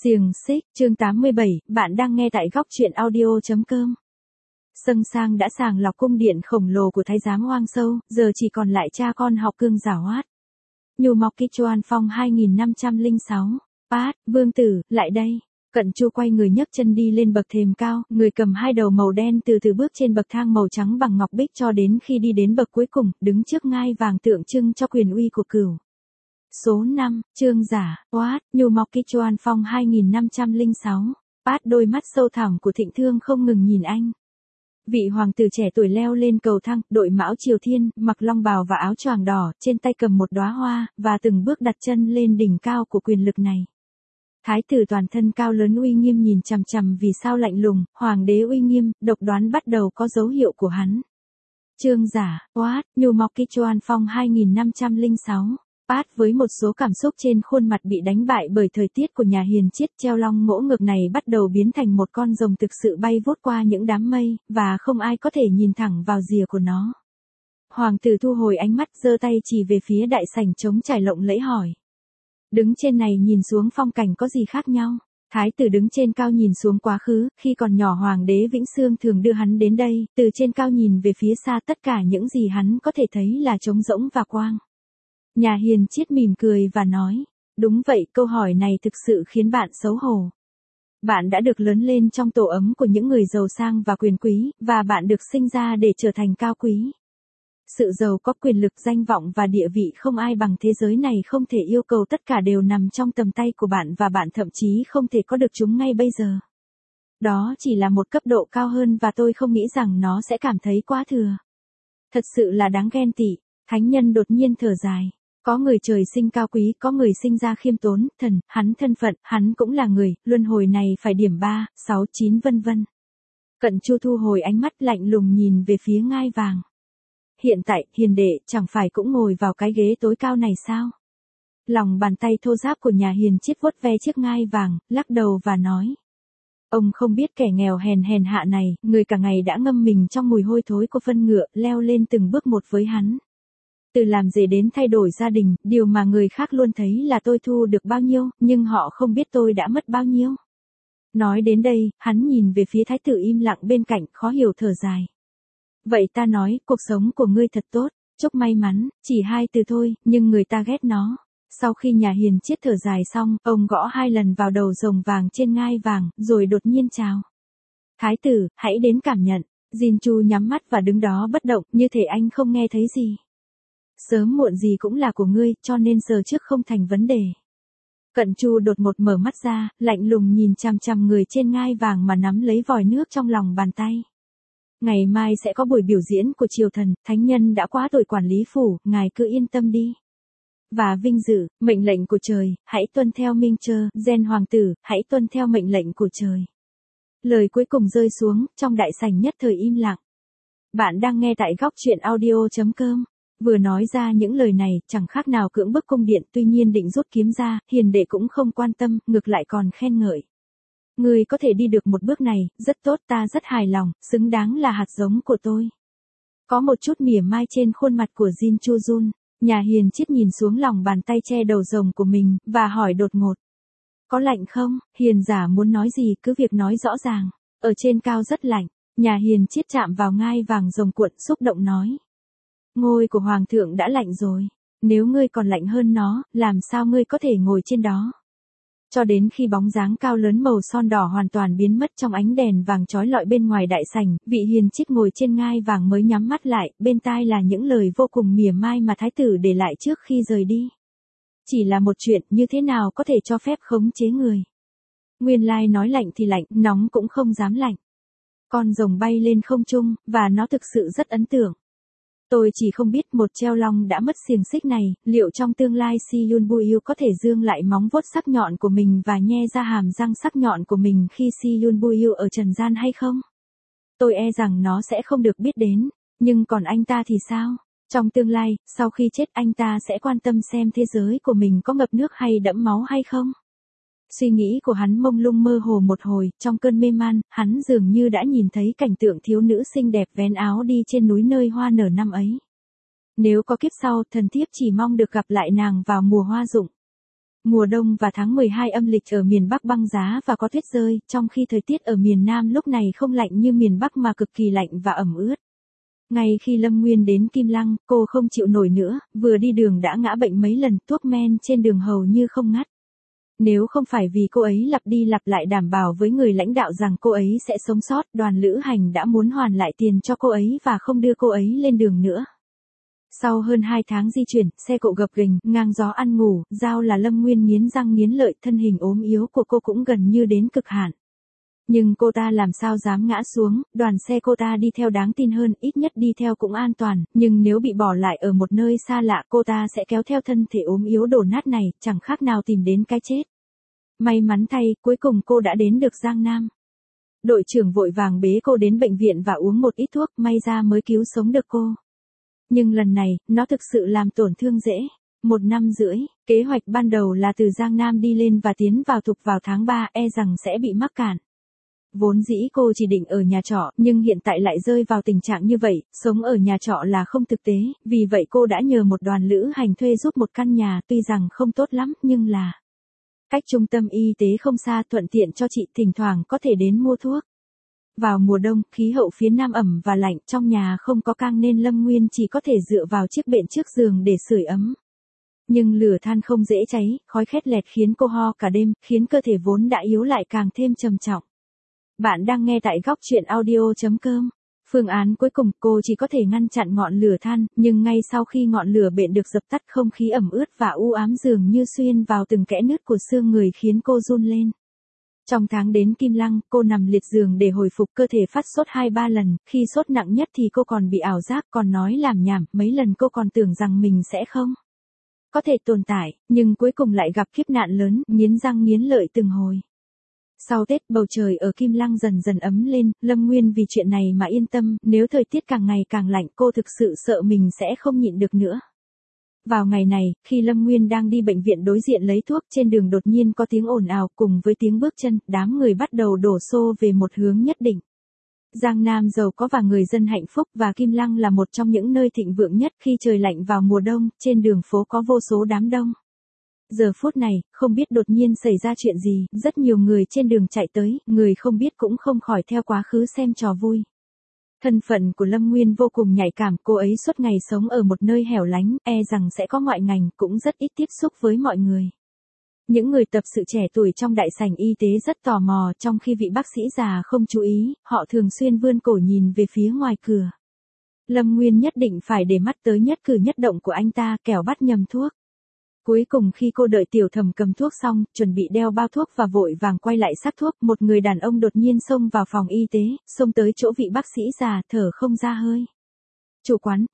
Xiềng xích, chương 87, bạn đang nghe tại góc truyện audio.com. Sâng Sang đã sàng lọc cung điện khổng lồ của thái giám Hoang Sâu, giờ chỉ còn lại cha con họ Cương giảo hoạt. Nhu Mộc Kichuan Phong 2506. Pát, vương tử, lại đây. Cận Chu quay người nhấc chân đi lên bậc thềm cao, người cầm hai đầu màu đen từ từ bước trên bậc thang màu trắng bằng ngọc bích cho đến khi đi đến bậc cuối cùng, đứng trước ngai vàng tượng trưng cho quyền uy của Cửu. Số 5, Trương giả, Oát, Nhu Mộc Kichuan Phong 2506. Pát, đôi mắt sâu thẳm của Thịnh Thương không ngừng nhìn anh. Vị hoàng tử trẻ tuổi leo lên cầu thang, đội mão triều thiên, mặc long bào và áo choàng đỏ, trên tay cầm một đóa hoa, và từng bước đặt chân lên đỉnh cao của quyền lực này. Thái tử toàn thân cao lớn uy nghiêm nhìn chằm chằm vì sao lạnh lùng, hoàng đế uy nghiêm, độc đoán bắt đầu có dấu hiệu của hắn. Trương giả, Oát, Nhu Mộc Kichuan Phong 2506. Pát, với một số cảm xúc trên khuôn mặt bị đánh bại bởi thời tiết của nhà hiền triết, treo long ngỗ ngược này bắt đầu biến thành một con rồng thực sự bay vút qua những đám mây, và không ai có thể nhìn thẳng vào rìa của nó. Hoàng tử thu hồi ánh mắt, giơ tay chỉ về phía đại sảnh trống trải lộng lẫy hỏi. Đứng trên này nhìn xuống phong cảnh có gì khác nhau? Thái tử đứng trên cao nhìn xuống quá khứ, khi còn nhỏ hoàng đế Vĩnh Xương thường đưa hắn đến đây, từ trên cao nhìn về phía xa tất cả những gì hắn có thể thấy là trống rỗng và quang. Nhà hiền triết mỉm cười và nói, đúng vậy, câu hỏi này thực sự khiến bạn xấu hổ. Bạn đã được lớn lên trong tổ ấm của những người giàu sang và quyền quý, và bạn được sinh ra để trở thành cao quý. Sự giàu có, quyền lực, danh vọng và địa vị không ai bằng thế giới này không thể yêu cầu tất cả đều nằm trong tầm tay của bạn và bạn thậm chí không thể có được chúng ngay bây giờ. Đó chỉ là một cấp độ cao hơn và tôi không nghĩ rằng nó sẽ cảm thấy quá thừa. Thật sự là đáng ghen tị, thánh nhân đột nhiên thở dài. Có người trời sinh cao quý, có người sinh ra khiêm tốn, thần, hắn thân phận, hắn cũng là người, luân hồi này phải điểm 3, 6, 9 vân vân. Cận Chu thu hồi ánh mắt lạnh lùng nhìn về phía ngai vàng. Hiện tại, hiền đệ, chẳng phải cũng ngồi vào cái ghế tối cao này sao? Lòng bàn tay thô ráp của nhà hiền triết vuốt ve chiếc ngai vàng, lắc đầu và nói. Ông không biết kẻ nghèo hèn hạ này, người cả ngày đã ngâm mình trong mùi hôi thối của phân ngựa, leo lên từng bước một với hắn. Từ làm rể đến thay đổi gia đình, điều mà người khác luôn thấy là tôi thu được bao nhiêu, nhưng họ không biết tôi đã mất bao nhiêu. Nói đến đây, hắn nhìn về phía thái tử im lặng bên cạnh, khó hiểu thở dài. Vậy ta nói, cuộc sống của ngươi thật tốt, chúc may mắn, chỉ 2 từ thôi, nhưng người ta ghét nó. Sau khi nhà hiền triết thở dài xong, ông gõ 2 lần vào đầu rồng vàng trên ngai vàng, rồi đột nhiên chào. Thái tử, hãy đến cảm nhận. Jin Chu nhắm mắt và đứng đó bất động, như thể anh không nghe thấy gì. Sớm muộn gì cũng là của ngươi, cho nên giờ trước không thành vấn đề. Cận Chu đột ngột mở mắt ra, lạnh lùng nhìn chằm chằm người trên ngai vàng mà nắm lấy vòi nước trong lòng bàn tay. Ngày mai sẽ có buổi biểu diễn của triều thần, thánh nhân đã quá tuổi quản lý phủ, ngài cứ yên tâm đi. Và vinh dự, mệnh lệnh của trời, hãy tuân theo Minh Chơ, Gen hoàng tử, hãy tuân theo mệnh lệnh của trời. Lời cuối cùng rơi xuống, trong đại sảnh nhất thời im lặng. Bạn đang nghe tại góc truyện audio.com. Vừa nói ra những lời này, chẳng khác nào cưỡng bức cung điện, tuy nhiên định rút kiếm ra, hiền đệ cũng không quan tâm, ngược lại còn khen ngợi. Ngươi có thể đi được một bước này, rất tốt, ta rất hài lòng, xứng đáng là hạt giống của tôi. Có một chút mỉa mai trên khuôn mặt của Jin Chu Jun, nhà hiền triết nhìn xuống lòng bàn tay che đầu rồng của mình, và hỏi đột ngột. Có lạnh không? Hiền giả muốn nói gì cứ việc nói rõ ràng, ở trên cao rất lạnh, nhà hiền triết chạm vào ngai vàng rồng cuộn xúc động nói. Ngôi của hoàng thượng đã lạnh rồi, nếu ngươi còn lạnh hơn nó, làm sao ngươi có thể ngồi trên đó? Cho đến khi bóng dáng cao lớn màu son đỏ hoàn toàn biến mất trong ánh đèn vàng chói lọi bên ngoài đại sảnh, vị hiền triết ngồi trên ngai vàng mới nhắm mắt lại, bên tai là những lời vô cùng mỉa mai mà thái tử để lại trước khi rời đi. Chỉ là một chuyện, như thế nào có thể cho phép khống chế người? Nguyên lai nói lạnh thì lạnh, nóng cũng không dám lạnh. Con rồng bay lên không trung, và nó thực sự rất ấn tượng. Tôi chỉ không biết một treo long đã mất xiềng xích này, liệu trong tương lai Si Yun Buil có thể dương lại móng vuốt sắc nhọn của mình và nhe ra hàm răng sắc nhọn của mình khi Si Yun Buil ở trần gian hay không? Tôi e rằng nó sẽ không được biết đến, nhưng còn anh ta thì sao? Trong tương lai, sau khi chết anh ta sẽ quan tâm xem thế giới của mình có ngập nước hay đẫm máu hay không? Suy nghĩ của hắn mông lung mơ hồ một hồi, trong cơn mê man, hắn dường như đã nhìn thấy cảnh tượng thiếu nữ xinh đẹp vén áo đi trên núi nơi hoa nở năm ấy. Nếu có kiếp sau, thần thiếp chỉ mong được gặp lại nàng vào mùa hoa rụng. Mùa đông và tháng 12 âm lịch ở miền Bắc băng giá và có tuyết rơi, trong khi thời tiết ở miền Nam lúc này không lạnh như miền Bắc mà cực kỳ lạnh và ẩm ướt. Ngay khi Lâm Nguyên đến Kim Lăng, cô không chịu nổi nữa, vừa đi đường đã ngã bệnh mấy lần, thuốc men trên đường hầu như không ngắt. Nếu không phải vì cô ấy lặp đi lặp lại đảm bảo với người lãnh đạo rằng cô ấy sẽ sống sót, đoàn lữ hành đã muốn hoàn lại tiền cho cô ấy và không đưa cô ấy lên đường nữa. Sau hơn 2 tháng di chuyển, xe cộ gập ghềnh, ngang gió ăn ngủ, giao là Lâm Nguyên nghiến răng nghiến lợi, thân hình ốm yếu của cô cũng gần như đến cực hạn. Nhưng cô ta làm sao dám ngã xuống, đoàn xe cô ta đi theo đáng tin hơn, ít nhất đi theo cũng an toàn, nhưng nếu bị bỏ lại ở một nơi xa lạ cô ta sẽ kéo theo thân thể ốm yếu đổ nát này, chẳng khác nào tìm đến cái chết. May mắn thay, cuối cùng cô đã đến được Giang Nam. Đội trưởng vội vàng bế cô đến bệnh viện và uống một ít thuốc, may ra mới cứu sống được cô. Nhưng lần này, nó thực sự làm tổn thương dễ. 1 năm rưỡi, kế hoạch ban đầu là từ Giang Nam đi lên và tiến vào Thục vào tháng 3, rằng sẽ bị mắc cạn. Vốn dĩ cô chỉ định ở nhà trọ, nhưng hiện tại lại rơi vào tình trạng như vậy, sống ở nhà trọ là không thực tế, vì vậy cô đã nhờ một đoàn lữ hành thuê giúp một căn nhà, tuy rằng không tốt lắm, nhưng là cách trung tâm y tế không xa, thuận tiện cho chị thỉnh thoảng có thể đến mua thuốc. Vào mùa đông, khí hậu phía Nam ẩm và lạnh, trong nhà không có cang nên Lâm Nguyên chỉ có thể dựa vào chiếc bện trước giường để sưởi ấm. Nhưng lửa than không dễ cháy, khói khét lẹt khiến cô ho cả đêm, khiến cơ thể vốn đã yếu lại càng thêm trầm trọng. Bạn đang nghe tại góc truyện audio.com. Phương án cuối cùng, cô chỉ có thể ngăn chặn ngọn lửa than, nhưng ngay sau khi ngọn lửa bện được dập tắt, không khí ẩm ướt và u ám dường như xuyên vào từng kẽ nứt của xương người khiến cô run lên. Trong tháng đến Kim Lăng, cô nằm liệt giường để hồi phục, cơ thể phát sốt 2-3 lần, khi sốt nặng nhất thì cô còn bị ảo giác, còn nói lảm nhảm, mấy lần cô còn tưởng rằng mình sẽ không có thể tồn tại, nhưng cuối cùng lại gặp kiếp nạn lớn, nghiến răng nghiến lợi từng hồi. Sau Tết, bầu trời ở Kim Lăng dần dần ấm lên, Lâm Nguyên vì chuyện này mà yên tâm, nếu thời tiết càng ngày càng lạnh cô thực sự sợ mình sẽ không nhịn được nữa. Vào ngày này, khi Lâm Nguyên đang đi bệnh viện đối diện lấy thuốc, trên đường đột nhiên có tiếng ồn ào cùng với tiếng bước chân, đám người bắt đầu đổ xô về một hướng nhất định. Giang Nam giàu có và người dân hạnh phúc và Kim Lăng là một trong những nơi thịnh vượng nhất khi trời lạnh vào mùa đông, trên đường phố có vô số đám đông. Giờ phút này, không biết đột nhiên xảy ra chuyện gì, rất nhiều người trên đường chạy tới, người không biết cũng không khỏi theo quá khứ xem trò vui. Thân phận của Lâm Nguyên vô cùng nhạy cảm, cô ấy suốt ngày sống ở một nơi hẻo lánh, rằng sẽ có ngoại ngành, cũng rất ít tiếp xúc với mọi người. Những người tập sự trẻ tuổi trong đại sảnh y tế rất tò mò, trong khi vị bác sĩ già không chú ý, họ thường xuyên vươn cổ nhìn về phía ngoài cửa. Lâm Nguyên nhất định phải để mắt tới nhất cử nhất động của anh ta, kẻo bắt nhầm thuốc. Cuối cùng khi cô đợi Tiểu Thẩm cầm thuốc xong, chuẩn bị đeo bao thuốc và vội vàng quay lại sắc thuốc, một người đàn ông đột nhiên xông vào phòng y tế, xông tới chỗ vị bác sĩ già, thở không ra hơi. Chủ quán,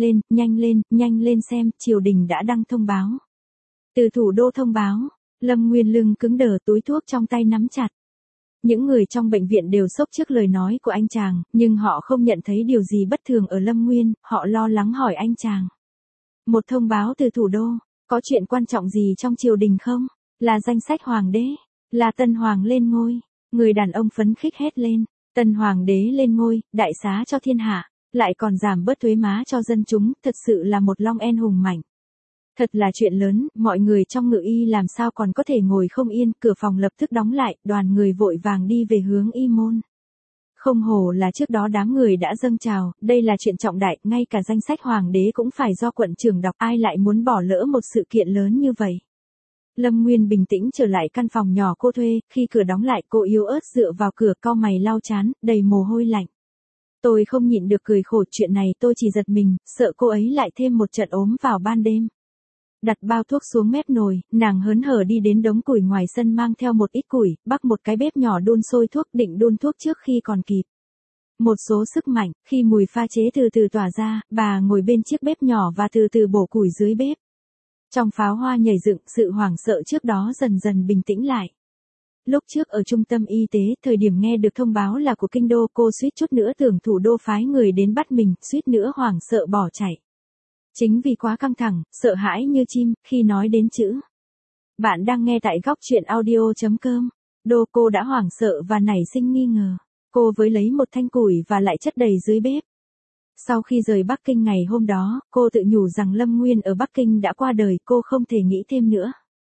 nhanh lên xem, triều đình đã đăng thông báo. Từ thủ đô thông báo, Lâm Nguyên lưng cứng đờ, túi thuốc trong tay nắm chặt. Những người trong bệnh viện đều sốc trước lời nói của anh chàng, nhưng họ không nhận thấy điều gì bất thường ở Lâm Nguyên, họ lo lắng hỏi anh chàng. Một thông báo từ thủ đô. Có chuyện quan trọng gì trong triều đình không? Là danh sách hoàng đế? Là tân hoàng lên ngôi? Người đàn ông phấn khích hét lên. Tân hoàng đế lên ngôi, đại xá cho thiên hạ, lại còn giảm bớt thuế má cho dân chúng, thật sự là một long en hùng mạnh. Thật là chuyện lớn, mọi người trong ngự y làm sao còn có thể ngồi không yên, cửa phòng lập tức đóng lại, đoàn người vội vàng đi về hướng y môn. Không hổ là trước đó đám người đã dâng trào, đây là chuyện trọng đại, ngay cả danh sách hoàng đế cũng phải do quận trưởng đọc, ai lại muốn bỏ lỡ một sự kiện lớn như vậy. Lâm Nguyên bình tĩnh trở lại căn phòng nhỏ cô thuê, khi cửa đóng lại cô yếu ớt dựa vào cửa, cau mày lau trán, đầy mồ hôi lạnh. Tôi không nhịn được cười khổ, chuyện này tôi chỉ giật mình, sợ cô ấy lại thêm một trận ốm vào ban đêm. Đặt bao thuốc xuống mép nồi, nàng hớn hở đi đến đống củi ngoài sân mang theo một ít củi, bắc một cái bếp nhỏ đun sôi thuốc, định đun thuốc trước khi còn kịp. Một số sức mạnh, khi mùi pha chế từ từ tỏa ra, bà ngồi bên chiếc bếp nhỏ và từ từ bổ củi dưới bếp. Trong pháo hoa nhảy dựng, sự hoảng sợ trước đó dần dần bình tĩnh lại. Lúc trước ở trung tâm y tế, thời điểm nghe được thông báo là của kinh đô, cô suýt chút nữa tưởng thủ đô phái người đến bắt mình, suýt nữa hoảng sợ bỏ chạy. Chính vì quá căng thẳng, sợ hãi như chim, khi nói đến chữ. Bạn đang nghe tại góc truyện audio.com. Cô đã hoảng sợ và nảy sinh nghi ngờ. Cô với lấy một thanh củi và lại chất đầy dưới bếp. Sau khi rời Bắc Kinh ngày hôm đó, cô tự nhủ rằng Lâm Nguyên ở Bắc Kinh đã qua đời, cô không thể nghĩ thêm nữa.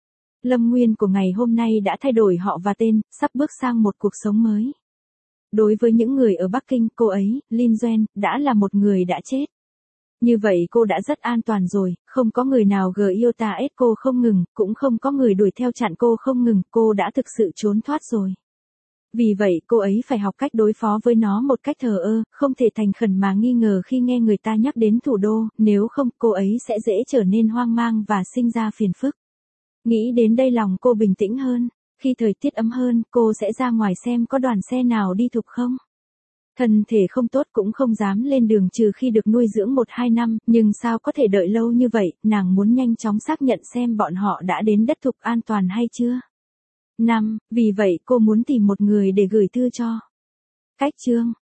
Lâm Nguyên của ngày hôm nay đã thay đổi họ và tên, sắp bước sang một cuộc sống mới. Đối với những người ở Bắc Kinh, cô ấy, Lin Duan, đã là một người đã chết. Như vậy cô đã rất an toàn rồi, không có người nào Giota cô không ngừng, cũng không có người đuổi theo chặn cô không ngừng, cô đã thực sự trốn thoát rồi. Vì vậy cô ấy phải học cách đối phó với nó một cách thờ ơ, không thể thành khẩn mà nghi ngờ khi nghe người ta nhắc đến thủ đô, nếu không cô ấy sẽ dễ trở nên hoang mang và sinh ra phiền phức. Nghĩ đến đây lòng cô bình tĩnh hơn, khi thời tiết ấm hơn cô sẽ ra ngoài xem có đoàn xe nào đi thục không. Thân thể không tốt cũng không dám lên đường trừ khi được nuôi dưỡng 1-2 năm, nhưng sao có thể đợi lâu như vậy, nàng muốn nhanh chóng xác nhận xem bọn họ đã đến đất thục an toàn hay chưa. Vì vậy cô muốn tìm một người để gửi thư cho. Cách chương